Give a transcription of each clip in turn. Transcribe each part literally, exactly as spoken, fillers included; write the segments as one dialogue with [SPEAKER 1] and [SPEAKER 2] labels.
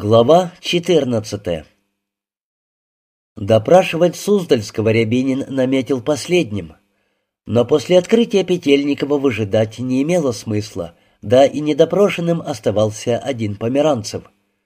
[SPEAKER 1] Глава четырнадцатая. Допрашивать Суздальского Рябинин наметил последним, но после открытия Петельникова выжидать не имело смысла, да и недопрошенным оставался один Померанцев.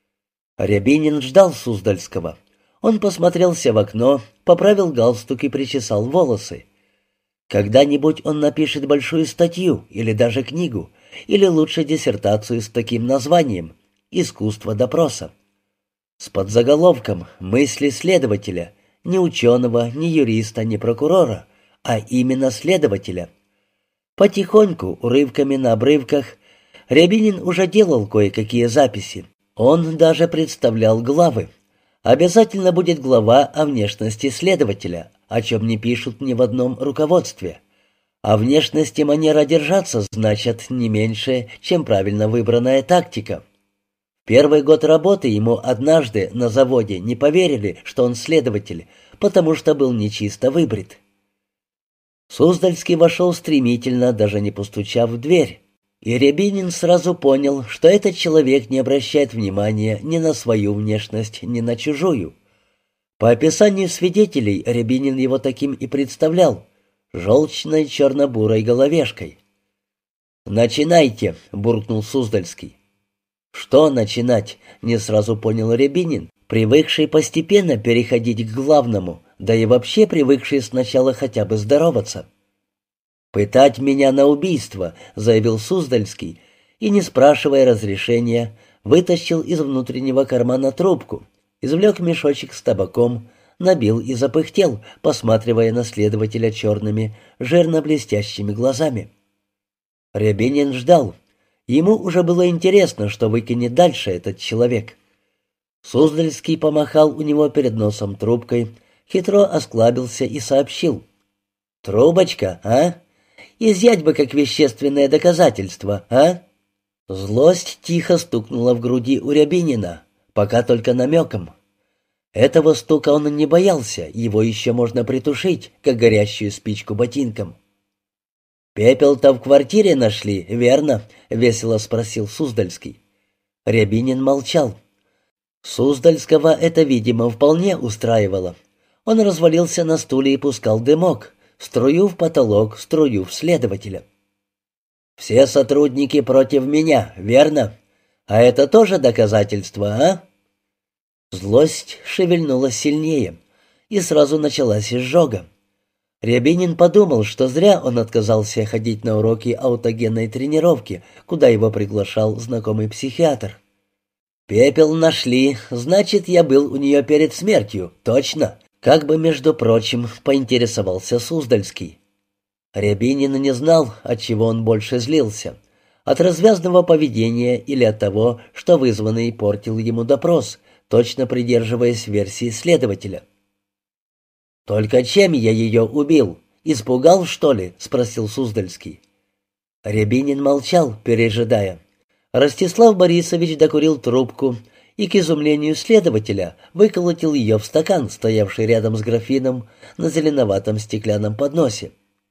[SPEAKER 1] Рябинин ждал Суздальского. Он посмотрелся в окно, поправил галстук и причесал волосы. Когда-нибудь он напишет большую статью или даже книгу, или лучше диссертацию с таким названием «Искусство допроса». С подзаголовком «Мысли следователя», не ученого, не юриста, не прокурора, а именно следователя. Потихоньку, урывками на обрывках, Рябинин уже делал кое-какие записи. Он даже представлял главы. Обязательно будет глава о внешности следователя, о чем не пишут ни в одном руководстве. О внешности манера держаться значит не меньше, чем правильно выбранная тактика. Первый год работы ему однажды на заводе не поверили, что он следователь, потому что был нечисто выбрит. Суздальский вошел стремительно, даже не постучав в дверь, и Рябинин сразу понял, что этот человек не обращает внимания ни на свою внешность, ни на чужую. По описанию свидетелей Рябинин его таким и представлял — желчной черно-бурой головешкой. «Начинайте», — буркнул Суздальский. «Что начинать?» — не сразу понял Рябинин, привыкший постепенно переходить к главному, да и вообще привыкший сначала хотя бы здороваться. «Пытать меня на убийство», — заявил Суздальский, и, не спрашивая разрешения, вытащил из внутреннего кармана трубку, извлек мешочек с табаком, набил и запыхтел, посматривая на следователя черными, жирно-блестящими глазами. Рябинин ждал. Ему уже было интересно, что выкинет дальше этот человек. Суздальский помахал у него перед носом трубкой, хитро осклабился и сообщил. «Трубочка, а? Изъять бы как вещественное доказательство, а?» Злость тихо стукнула в груди у Рябинина, пока только намеком. Этого стука он не боялся, его еще можно притушить, как горящую спичку ботинком. «Пепел-то в квартире нашли, верно?» — весело спросил Суздальский. Рябинин молчал. Суздальского это, видимо, вполне устраивало. Он развалился на стуле и пускал дымок, струю в потолок, струю в следователя. «Все сотрудники против меня, верно? А это тоже доказательство, а?» Злость шевельнулась сильнее, и сразу началась изжога. Рябинин подумал, что зря он отказался ходить на уроки аутогенной тренировки, куда его приглашал знакомый психиатр. «Пепел нашли, значит, я был у нее перед смертью, точно?» Как бы, между прочим, поинтересовался Суздальский. Рябинин не знал, от чего он больше злился. От развязного поведения или от того, что вызванный портил ему допрос, точно придерживаясь версии следователя. «Только чем я ее убил? Испугал, что ли?» — спросил Суздальский. Рябинин молчал, пережидая. Ростислав Борисович докурил трубку и, к изумлению следователя, выколотил ее в стакан, стоявший рядом с графином на зеленоватом стеклянном подносе.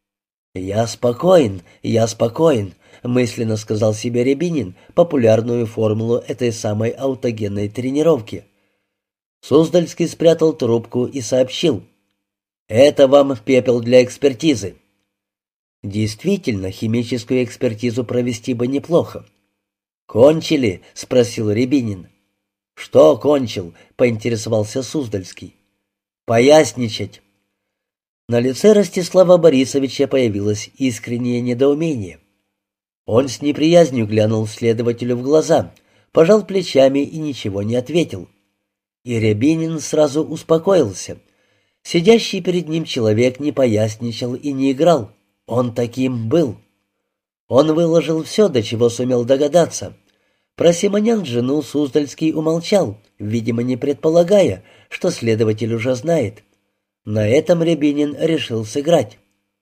[SPEAKER 1] «Я спокоен, я спокоен», — мысленно сказал себе Рябинин популярную формулу этой самой аутогенной тренировки. Суздальский спрятал трубку и сообщил. «Это вам пепел для экспертизы». Действительно, химическую экспертизу провести бы неплохо. «Кончили?» — спросил Рябинин. «Что кончил?» — поинтересовался Суздальский. «Поясничать». На лице Ростислава Борисовича появилось искреннее недоумение. Он с неприязнью глянул следователю в глаза, пожал плечами и ничего не ответил. И Рябинин сразу успокоился. Сидящий перед ним человек не поясничал и не играл. Он таким был. Он выложил все, до чего сумел догадаться. Про Симонян жену Суздальский умолчал, видимо, не предполагая, что следователь уже знает. На этом Рябинин решил сыграть.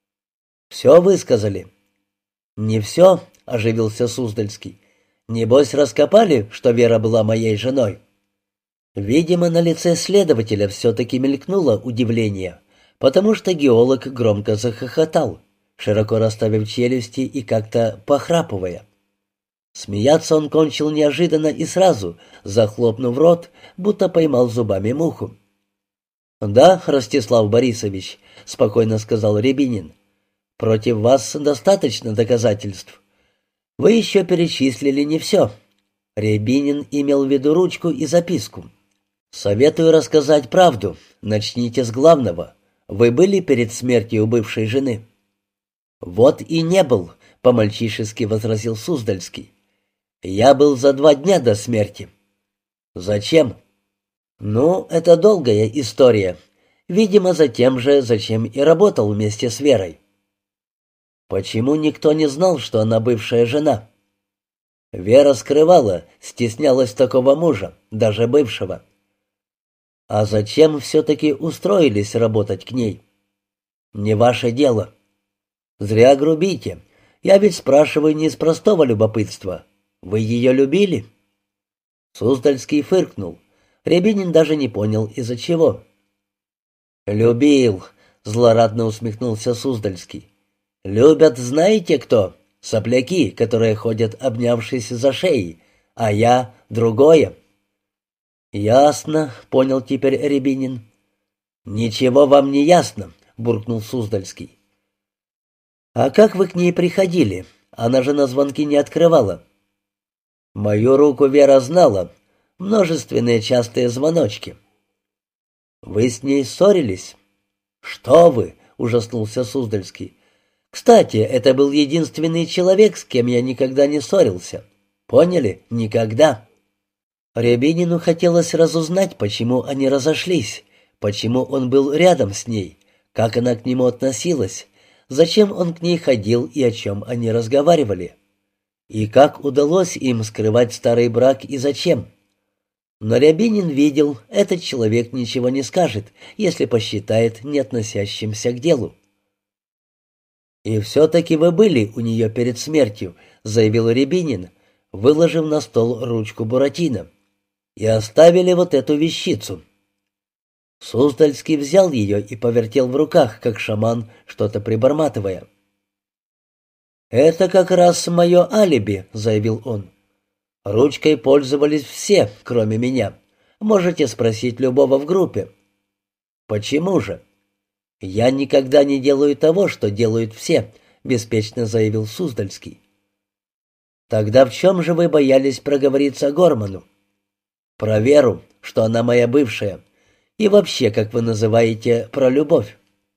[SPEAKER 1] «Все высказали?» «Не все», — оживился Суздальский. «Небось, раскопали, что Вера была моей женой?» Видимо, на лице следователя все-таки мелькнуло удивление, потому что геолог громко захохотал, широко расставив челюсти и как-то похрапывая. Смеяться он кончил неожиданно и сразу, захлопнув рот, будто поймал зубами муху. «Да, Ростислав Борисович», — спокойно сказал Рябинин, — «против вас достаточно доказательств. Вы еще перечислили не все». Рябинин имел в виду ручку и записку. «Советую рассказать правду. Начните с главного. Вы были перед смертью у бывшей жены?» «Вот и не был», — по-мальчишески возразил Суздальский. «Я был за два дня до смерти». «Зачем?» «Ну, это долгая история. Видимо, за тем же, зачем и работал вместе с Верой». «Почему никто не знал, что она бывшая жена?» «Вера скрывала, стеснялась такого мужа, даже бывшего». «А зачем все-таки устроились работать к ней?» «Не ваше дело». «Зря грубите. Я ведь спрашиваю не из простого любопытства. Вы ее любили?» Суздальский фыркнул. Рябинин даже не понял, из-за чего. «Любил», — злорадно усмехнулся Суздальский. «Любят знаете кто? Сопляки, которые ходят, обнявшись за шеей, а я — другое». «Ясно», — понял теперь Рябинин. «Ничего вам не ясно», — буркнул Суздальский. «А как вы к ней приходили? Она же на звонки не открывала». «Мою руку Вера знала. Множественные частые звоночки». «Вы с ней ссорились?» «Что вы?» — ужаснулся Суздальский. «Кстати, это был единственный человек, с кем я никогда не ссорился. Поняли? Никогда». Рябинину хотелось разузнать, почему они разошлись, почему он был рядом с ней, как она к нему относилась, зачем он к ней ходил и о чем они разговаривали. И как удалось им скрывать старый брак и зачем? Но Рябинин видел, этот человек ничего не скажет, если посчитает не относящимся к делу. «И все-таки вы были у нее перед смертью», — заявил Рябинин, выложив на стол ручку Буратино. «И оставили вот эту вещицу». Суздальский взял ее и повертел в руках, как шаман, что-то приборматывая. «Это как раз мое алиби», — заявил он. «Ручкой пользовались все, кроме меня. Можете спросить любого в группе». «Почему же?» «Я никогда не делаю того, что делают все», — беспечно заявил Суздальский. «Тогда в чем же вы боялись проговориться Горману?» «Про Веру, что она моя бывшая. И вообще, как вы называете, про любовь».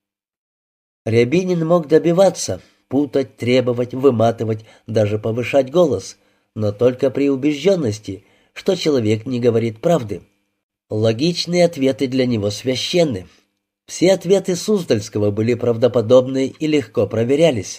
[SPEAKER 1] Рябинин мог добиваться, путать, требовать, выматывать, даже повышать голос, но только при убежденности, что человек не говорит правды. Логичные ответы для него священны. Все ответы Суздальского были правдоподобны и легко проверялись.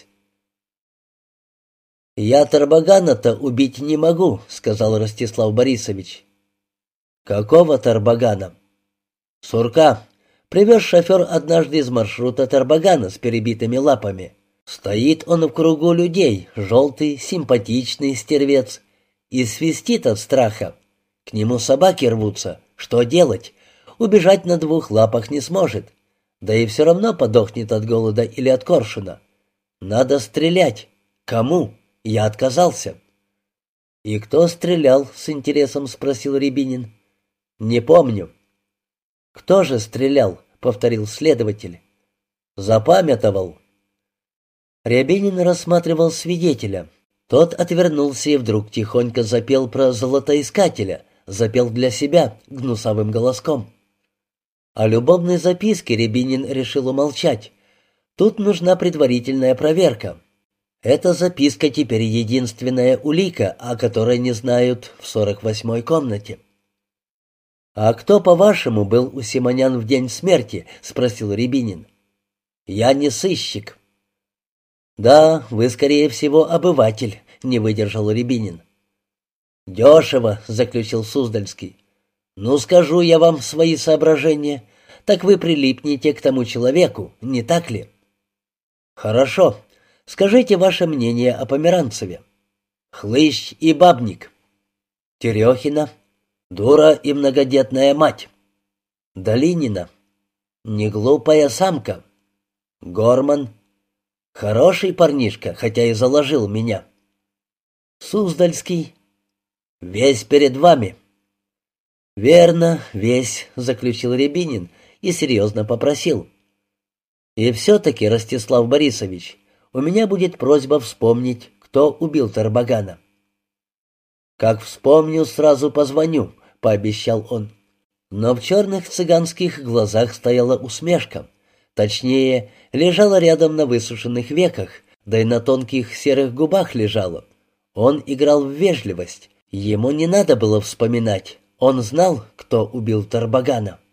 [SPEAKER 1] «Я Тарбагана-то убить не могу», — сказал Ростислав Борисович. «Какого Тарбагана?» «Сурка. Привез шофер однажды из маршрута Тарбагана с перебитыми лапами. Стоит он в кругу людей, желтый, симпатичный стервец, и свистит от страха. К нему собаки рвутся. Что делать? Убежать на двух лапах не сможет. Да и все равно подохнет от голода или от коршуна. Надо стрелять. Кому? Я отказался». «И кто стрелял?» — с интересом спросил Рябинин. «Не помню». «Кто же стрелял?» — повторил следователь. «Запамятовал». Рябинин рассматривал свидетеля. Тот отвернулся и вдруг тихонько запел про золотоискателя, запел для себя гнусавым голоском. О любовной записке Рябинин решил умолчать. Тут нужна предварительная проверка. Эта записка теперь единственная улика, о которой не знают в сорок восьмой комнате. «А кто, по-вашему, был у Симонян в день смерти?» — спросил Рябинин. «Я не сыщик». «Да, вы, скорее всего, обыватель», — не выдержал Рябинин. «Дешево», — заключил Суздальский. «Ну, скажу я вам свои соображения, так вы прилипнете к тому человеку, не так ли?» «Хорошо. Скажите ваше мнение о Померанцеве». «Хлыщ и бабник». «Терехина». «Дура и многодетная мать». «Долинина». «Неглупая самка». «Горман». «Хороший парнишка, хотя и заложил меня». «Суздальский». «Весь перед вами». «Верно, весь», — заключил Рябинин и серьезно попросил. «И все-таки, Ростислав Борисович, у меня будет просьба вспомнить, кто убил Тарбагана». «Как вспомню, сразу позвоню», — пообещал он. Но в черных цыганских глазах стояла усмешка. Точнее, лежала рядом на высушенных веках, да и на тонких серых губах лежала. Он играл в вежливость. Ему не надо было вспоминать. Он знал, кто убил Тарбагана.